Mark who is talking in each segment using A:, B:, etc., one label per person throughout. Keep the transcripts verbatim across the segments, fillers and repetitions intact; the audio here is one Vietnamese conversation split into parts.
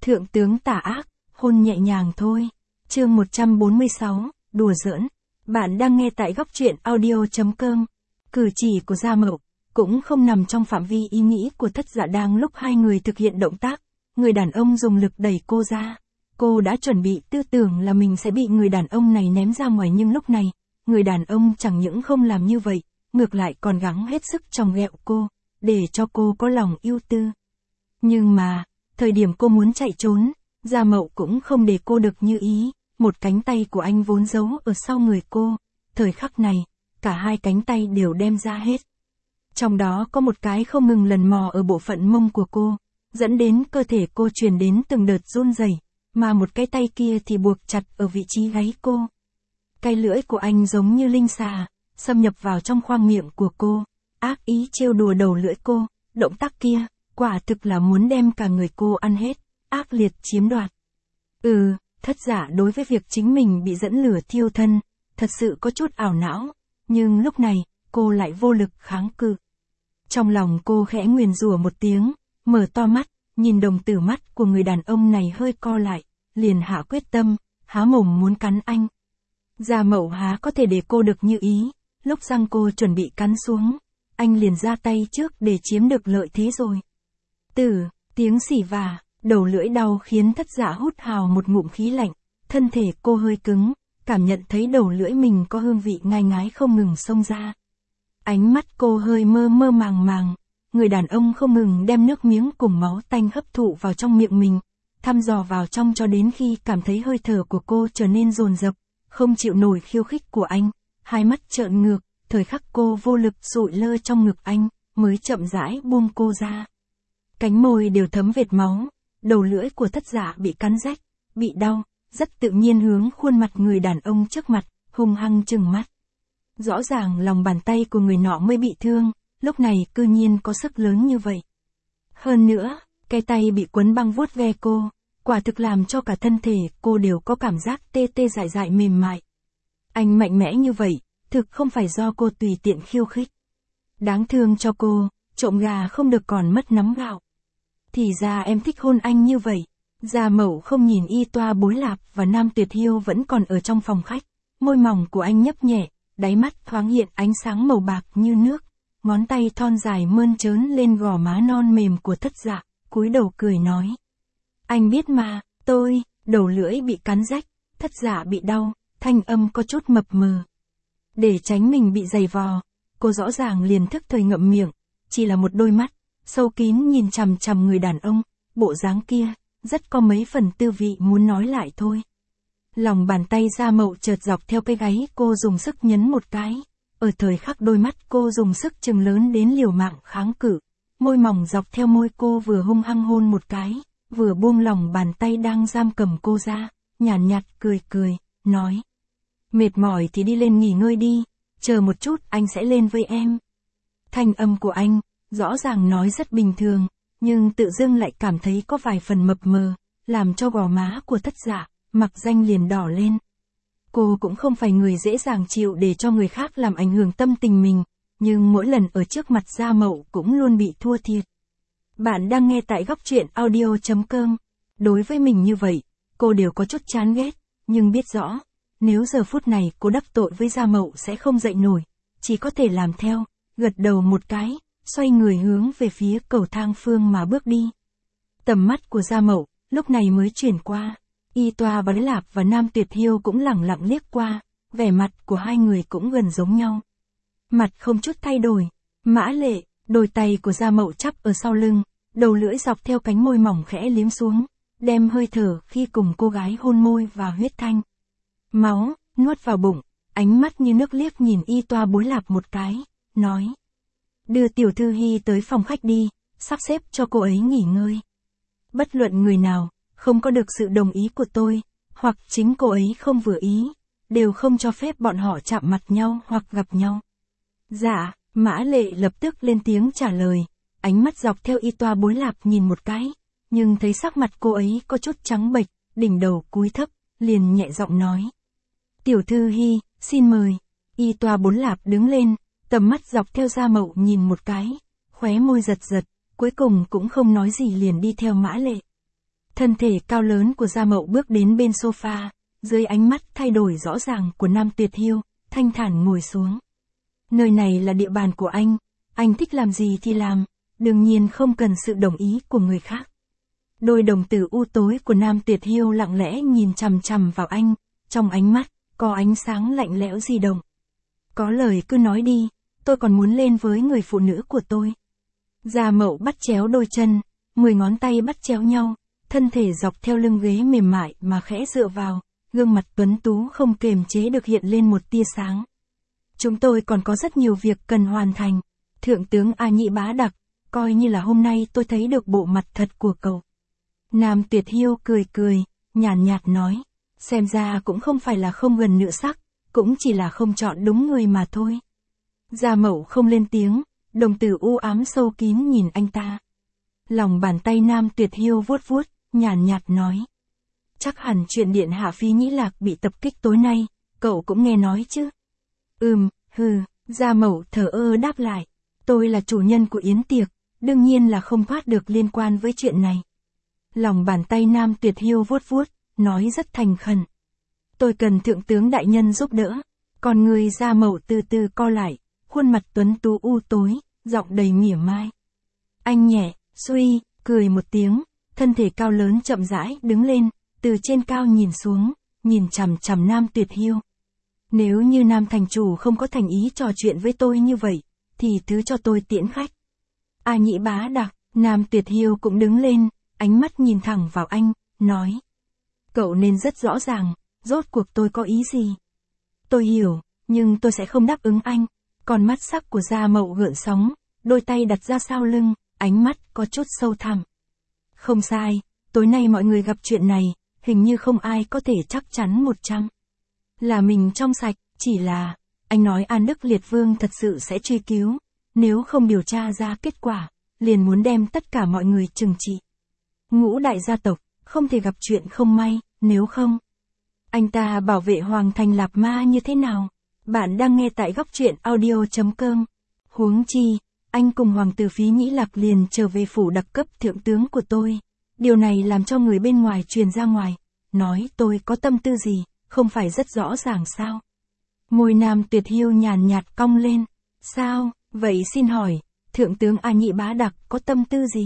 A: Thượng tướng tà ác, hôn nhẹ nhàng thôi. Chương một trăm bốn mươi sáu, đùa giỡn. Bạn đang nghe tại góc truyện audio chấm com. Cử chỉ của Gia Mậu cũng không nằm trong phạm vi ý nghĩ của Thất Dạ. Đang lúc hai người thực hiện động tác, người đàn ông dùng lực đẩy cô ra. Cô đã chuẩn bị tư tưởng là mình sẽ bị người đàn ông này ném ra ngoài, nhưng lúc này, người đàn ông chẳng những không làm như vậy, ngược lại còn gắng hết sức chòng ghẹo cô, để cho cô có lòng ưu tư. Nhưng mà, thời điểm cô muốn chạy trốn, Gia Mậu cũng không để cô được như ý, một cánh tay của anh vốn giấu ở sau người cô, thời khắc này, cả hai cánh tay đều đem ra hết. Trong đó có một cái không ngừng lần mò ở bộ phận mông của cô, dẫn đến cơ thể cô truyền đến từng đợt run rẩy, mà một cái tay kia thì buộc chặt ở vị trí gáy cô. Cái lưỡi của anh giống như linh xà, xâm nhập vào trong khoang miệng của cô, ác ý trêu đùa đầu lưỡi cô, động tác kia, quả thực là muốn đem cả người cô ăn hết, ác liệt chiếm đoạt. Ừ, Thất Dạ đối với việc chính mình bị dẫn lửa thiêu thân, thật sự có chút ảo não, nhưng lúc này, cô lại vô lực kháng cự. Trong lòng cô khẽ nguyền rủa một tiếng, mở to mắt, nhìn đồng tử mắt của người đàn ông này hơi co lại, liền hạ quyết tâm, há mồm muốn cắn anh. Gia Mậu há có thể để cô được như ý, lúc răng cô chuẩn bị cắn xuống, anh liền ra tay trước để chiếm được lợi thế rồi. Tử, tiếng xỉ vả, đầu lưỡi đau khiến Thất Dạ hút hào một ngụm khí lạnh, thân thể cô hơi cứng, cảm nhận thấy đầu lưỡi mình có hương vị ngai ngái không ngừng xông ra. Ánh mắt cô hơi mơ mơ màng màng, người đàn ông không ngừng đem nước miếng cùng máu tanh hấp thụ vào trong miệng mình, thăm dò vào trong cho đến khi cảm thấy hơi thở của cô trở nên dồn dập, không chịu nổi khiêu khích của anh, hai mắt trợn ngược, thời khắc cô vô lực sụi lơ trong ngực anh, mới chậm rãi buông cô ra. Cánh môi đều thấm vệt máu, đầu lưỡi của Thất Dạ bị cắn rách, bị đau, rất tự nhiên hướng khuôn mặt người đàn ông trước mặt, hung hăng trừng mắt. Rõ ràng lòng bàn tay của người nọ mới bị thương, lúc này cư nhiên có sức lớn như vậy. Hơn nữa, cái tay bị quấn băng vuốt ve cô, quả thực làm cho cả thân thể cô đều có cảm giác tê tê dại dại mềm mại. Anh mạnh mẽ như vậy, thực không phải do cô tùy tiện khiêu khích. Đáng thương cho cô, trộm gà không được còn mất nắm gạo. Thì ra em thích hôn anh như vậy. Gia Mậu không nhìn Y Toa Bối Lạp và Nam Tuyệt Hiêu vẫn còn ở trong phòng khách, môi mỏng của anh nhấp nhẹ, đáy mắt thoáng hiện ánh sáng màu bạc như nước, ngón tay thon dài mơn trớn lên gò má non mềm của Thất Dạ, cúi đầu cười nói. Anh biết mà, tôi, đầu lưỡi bị cắn rách, Thất Dạ bị đau, thanh âm có chút mập mờ. Để tránh mình bị giày vò, cô rõ ràng liền thức thời ngậm miệng, chỉ là một đôi mắt, sâu kín nhìn chằm chằm người đàn ông, bộ dáng kia, rất có mấy phần tư vị muốn nói lại thôi. Lòng bàn tay Gia Mậu chợt dọc theo cái gáy cô dùng sức nhấn một cái, ở thời khắc đôi mắt cô dùng sức chừng lớn đến liều mạng kháng cự, môi mỏng dọc theo môi cô vừa hung hăng hôn một cái, vừa buông lòng bàn tay đang giam cầm cô ra, nhàn nhạt, nhạt cười cười, nói. Mệt mỏi thì đi lên nghỉ ngơi đi, chờ một chút anh sẽ lên với em. Thanh âm của anh, rõ ràng nói rất bình thường, nhưng tự dưng lại cảm thấy có vài phần mập mờ, làm cho gò má của Thất Dạ, mặc danh liền đỏ lên. Cô cũng không phải người dễ dàng chịu để cho người khác làm ảnh hưởng tâm tình mình, nhưng mỗi lần ở trước mặt Gia Mậu cũng luôn bị thua thiệt. Bạn đang nghe tại góc truyện audio chấm com. Đối với mình như vậy, cô đều có chút chán ghét, nhưng biết rõ, nếu giờ phút này cô đắc tội với Gia Mậu sẽ không dậy nổi, chỉ có thể làm theo, gật đầu một cái, xoay người hướng về phía cầu thang phương mà bước đi. Tầm mắt của Gia Mậu, lúc này mới chuyển qua, Y Toa Bối Lạp và Nam Tuyệt Hiêu cũng lẳng lặng liếc qua, vẻ mặt của hai người cũng gần giống nhau. Mặt không chút thay đổi, mã lệ, đôi tay của Gia Mậu chắp ở sau lưng, đầu lưỡi dọc theo cánh môi mỏng khẽ liếm xuống, đem hơi thở khi cùng cô gái hôn môi và huyết thanh. Máu, nuốt vào bụng, ánh mắt như nước liếc nhìn Y Toa Bối Lạp một cái, nói. Đưa Tiểu Thư Hy tới phòng khách đi, sắp xếp cho cô ấy nghỉ ngơi. Bất luận người nào, không có được sự đồng ý của tôi, hoặc chính cô ấy không vừa ý, đều không cho phép bọn họ chạm mặt nhau hoặc gặp nhau. Dạ, Mã Lệ lập tức lên tiếng trả lời, ánh mắt dọc theo Y Toa Bối Lạp nhìn một cái, nhưng thấy sắc mặt cô ấy có chút trắng bệch, đỉnh đầu cúi thấp, liền nhẹ giọng nói. Tiểu Thư Hy, xin mời. Y Toa Bối Lạp đứng lên, tầm mắt dọc theo Gia Mậu nhìn một cái, khóe môi giật giật, cuối cùng cũng không nói gì liền đi theo Mã Lệ. Thân thể cao lớn của Gia Mậu bước đến bên sofa, dưới ánh mắt thay đổi rõ ràng của Nam Tuyệt Hiêu, thanh thản ngồi xuống. Nơi này là địa bàn của anh, anh thích làm gì thì làm, đương nhiên không cần sự đồng ý của người khác. Đôi đồng tử u tối của Nam Tuyệt Hiêu lặng lẽ nhìn chằm chằm vào anh, trong ánh mắt, có ánh sáng lạnh lẽo di động. Có lời cứ nói đi, tôi còn muốn lên với người phụ nữ của tôi. Gia Mậu bắt chéo đôi chân, mười ngón tay bắt chéo nhau, thân thể dọc theo lưng ghế mềm mại mà khẽ dựa vào, gương mặt tuấn tú không kềm chế được hiện lên một tia sáng. Chúng tôi còn có rất nhiều việc cần hoàn thành. Thượng tướng A Nhĩ Bá Đặc, coi như là hôm nay tôi thấy được bộ mặt thật của cậu. Nam Tuyệt Hiêu cười cười, nhàn nhạt nói, xem ra cũng không phải là không gần nửa sắc, cũng chỉ là không chọn đúng người mà thôi. Gia Mậu không lên tiếng, đồng tử u ám sâu kín nhìn anh ta. Lòng bàn tay Nam Tuyệt Hiêu vuốt vuốt, nhàn nhạt nói. Chắc hẳn chuyện điện hạ Phí Nhĩ Lạc bị tập kích tối nay, cậu cũng nghe nói chứ. Ừm, hừ, Gia Mậu thờ ơ đáp lại. Tôi là chủ nhân của yến tiệc, đương nhiên là không thoát được liên quan với chuyện này. Lòng bàn tay Nam Tuyệt Hiêu vuốt vuốt, nói rất thành khẩn. Tôi cần thượng tướng đại nhân giúp đỡ. Còn người Gia Mậu từ từ co lại, khuôn mặt tuấn tú u tối, giọng đầy mỉa mai. Anh nhẹ, suy, cười một tiếng, thân thể cao lớn chậm rãi đứng lên, từ trên cao nhìn xuống, nhìn chằm chằm Nam Tuyệt Hiêu. Nếu như Nam thành chủ không có thành ý trò chuyện với tôi như vậy, thì thứ cho tôi tiễn khách. A Nhĩ Bá Đặc, Nam Tuyệt Hiêu cũng đứng lên, ánh mắt nhìn thẳng vào anh, nói. Cậu nên rất rõ ràng, rốt cuộc tôi có ý gì. Tôi hiểu, nhưng tôi sẽ không đáp ứng anh. Còn mắt sắc của Gia Mậu gợn sóng, đôi tay đặt ra sau lưng, ánh mắt có chút sâu thẳm. Không sai, tối nay mọi người gặp chuyện này, hình như không ai có thể chắc chắn một trăm. Là mình trong sạch, chỉ là, anh nói An Đức Liệt Vương thật sự sẽ truy cứu, nếu không điều tra ra kết quả, liền muốn đem tất cả mọi người trừng trị. Ngũ đại gia tộc, không thể gặp chuyện không may, nếu không. Anh ta bảo vệ Hoàng thành Lạp Ma như thế nào? Bạn đang nghe tại góc truyện audio chấm com. Huống chi, anh cùng Hoàng tử Phí Nhĩ Lạc liền trở về phủ đặc cấp thượng tướng của tôi. Điều này làm cho người bên ngoài truyền ra ngoài, nói tôi có tâm tư gì, không phải rất rõ ràng sao? Môi Nam Tuyệt Hiêu nhàn nhạt cong lên. Sao, vậy xin hỏi, thượng tướng A Nhĩ Bá Đặc có tâm tư gì?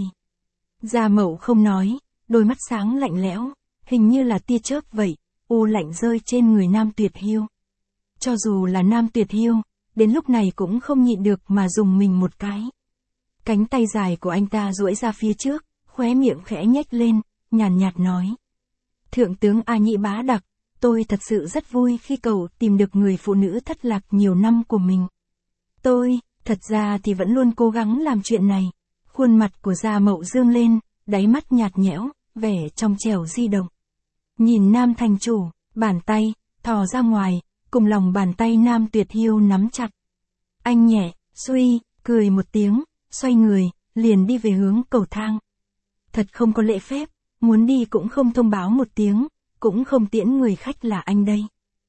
A: Gia Mậu không nói, đôi mắt sáng lạnh lẽo, hình như là tia chớp vậy, u lạnh rơi trên người Nam Tuyệt Hiêu. Cho dù là Nam Tuyệt Hiêu, đến lúc này cũng không nhịn được mà dùng mình một cái. Cánh tay dài của anh ta duỗi ra phía trước, khóe miệng khẽ nhếch lên, nhàn nhạt nói. Thượng tướng A Nhĩ Bá Đặc, tôi thật sự rất vui khi cậu tìm được người phụ nữ thất lạc nhiều năm của mình. Tôi, thật ra thì vẫn luôn cố gắng làm chuyện này. Khuôn mặt của Gia Mậu dương lên, đáy mắt nhạt nhẽo, vẻ trong trẻo di động. Nhìn Nam thành chủ, bàn tay, thò ra ngoài, cùng lòng bàn tay Nam Tuyệt Hiêu nắm chặt. Anh nhẹ, suy, cười một tiếng, xoay người, liền đi về hướng cầu thang. Thật không có lễ phép, muốn đi cũng không thông báo một tiếng, cũng không tiễn người khách là anh đây.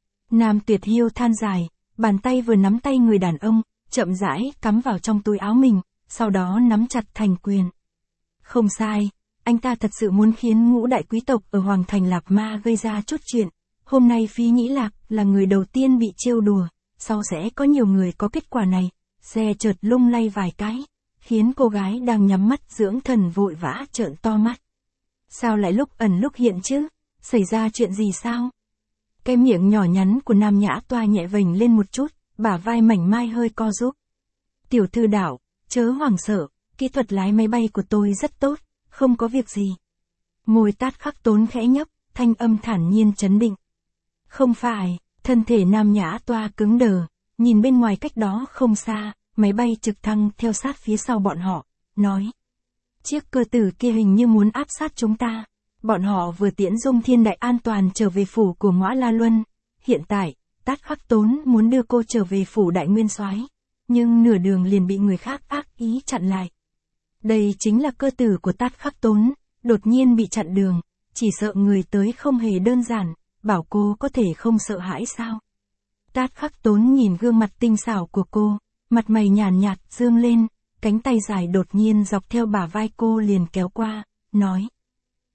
A: Nam Tuyệt Hiêu than dài, bàn tay vừa nắm tay người đàn ông, chậm rãi cắm vào trong túi áo mình, sau đó nắm chặt thành quyền. Không sai, anh ta thật sự muốn khiến ngũ đại quý tộc ở Hoàng thành Lạp Ma gây ra chút chuyện. Hôm nay Phí Nhĩ Lạc là người đầu tiên bị trêu đùa, sau sẽ có nhiều người có kết quả này. Xe chợt lung lay vài cái, khiến cô gái đang nhắm mắt dưỡng thần vội vã trợn to mắt. Sao lại lúc ẩn lúc hiện chứ? Xảy ra chuyện gì sao? Cái miệng nhỏ nhắn của Nam Nhã Toa nhẹ vểnh lên một chút, bả vai mảnh mai hơi co rúm. Tiểu thư đảo, chớ hoảng sợ, kỹ thuật lái máy bay của tôi rất tốt, không có việc gì. Môi Tát Khắc Tốn khẽ nhấp, thanh âm thản nhiên trấn định. Không phải, thân thể Nam Nhã Toa cứng đờ, nhìn bên ngoài cách đó không xa, máy bay trực thăng theo sát phía sau bọn họ, nói. Chiếc cơ tử kia hình như muốn áp sát chúng ta. Bọn họ vừa tiễn Dung Thiên Đại an toàn trở về phủ của Ngõa La Luân. Hiện tại, Tát Khắc Tốn muốn đưa cô trở về phủ Đại Nguyên Soái, nhưng nửa đường liền bị người khác ác ý chặn lại. Đây chính là cơ tử của Tát Khắc Tốn, đột nhiên bị chặn đường, chỉ sợ người tới không hề đơn giản, bảo cô có thể không sợ hãi sao? Tát Khắc Tốn nhìn gương mặt tinh xảo của cô, mặt mày nhàn nhạt dương lên, cánh tay dài đột nhiên dọc theo bả vai cô liền kéo qua, nói.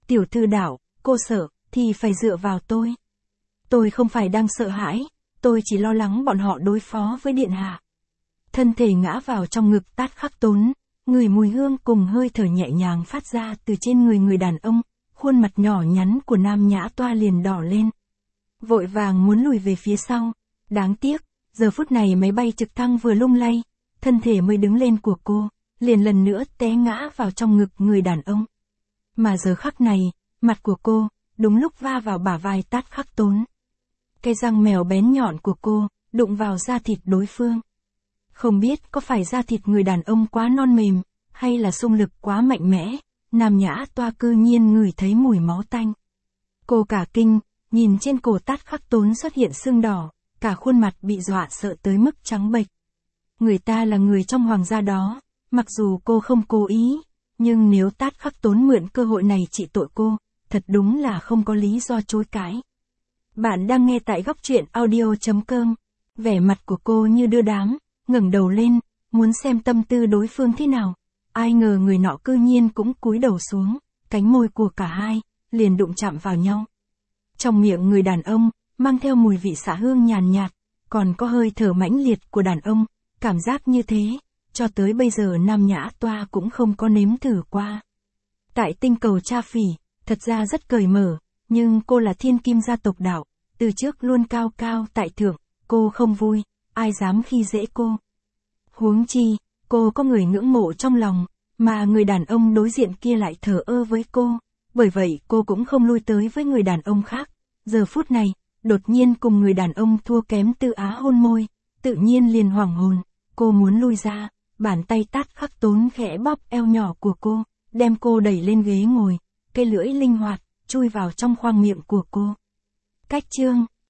A: Tiểu thư đạo, cô sợ, thì phải dựa vào tôi. Tôi không phải đang sợ hãi, tôi chỉ lo lắng bọn họ đối phó với điện hạ. Thân thể ngã vào trong ngực Tát Khắc Tốn, người mùi hương cùng hơi thở nhẹ nhàng phát ra từ trên người người đàn ông, khuôn mặt nhỏ nhắn của Nam Nhã Toa liền đỏ lên. Vội vàng muốn lùi về phía sau, đáng tiếc, giờ phút này máy bay trực thăng vừa lung lay, thân thể mới đứng lên của cô, liền lần nữa té ngã vào trong ngực người đàn ông. Mà giờ khắc này, mặt của cô, đúng lúc va vào bả vai Tát Khắc Tốn. Cái răng mèo bén nhọn của cô, đụng vào da thịt đối phương. Không biết có phải da thịt người đàn ông quá non mềm, hay là xung lực quá mạnh mẽ, Nam Nhã Toa cư nhiên ngửi thấy mùi máu tanh. Cô cả kinh, nhìn trên cổ Tát Khắc Tốn xuất hiện sưng đỏ, cả khuôn mặt bị dọa sợ tới mức trắng bệch. Người ta là người trong hoàng gia đó, mặc dù cô không cố ý, nhưng nếu Tát Khắc Tốn mượn cơ hội này trị tội cô, thật đúng là không có lý do chối cãi. Bạn đang nghe tại góc truyện audio chấm com. Vẻ mặt của cô như đưa đám, ngẩng đầu lên, muốn xem tâm tư đối phương thế nào. Ai ngờ người nọ cư nhiên cũng cúi đầu xuống, cánh môi của cả hai, liền đụng chạm vào nhau. Trong miệng người đàn ông, mang theo mùi vị xạ hương nhàn nhạt, còn có hơi thở mãnh liệt của đàn ông, cảm giác như thế, cho tới bây giờ Nam Nhã Toa cũng không có nếm thử qua. Tại tinh cầu Cha Phỉ, thật ra rất cởi mở, nhưng cô là thiên kim gia tộc đạo, từ trước luôn cao cao tại thượng, cô không vui, ai dám khi dễ cô. Huống chi, cô có người ngưỡng mộ trong lòng, mà người đàn ông đối diện kia lại thờ ơ với cô, bởi vậy cô cũng không lui tới với người đàn ông khác. Giờ phút này, đột nhiên cùng người đàn ông thua kém Tư Á hôn môi, tự nhiên liền hoảng hồn, cô muốn lui ra, bàn tay Tát Khắc Tốn khẽ bóp eo nhỏ của cô, đem cô đẩy lên ghế ngồi, cây lưỡi linh hoạt, chui vào trong khoang miệng của cô. Cách chương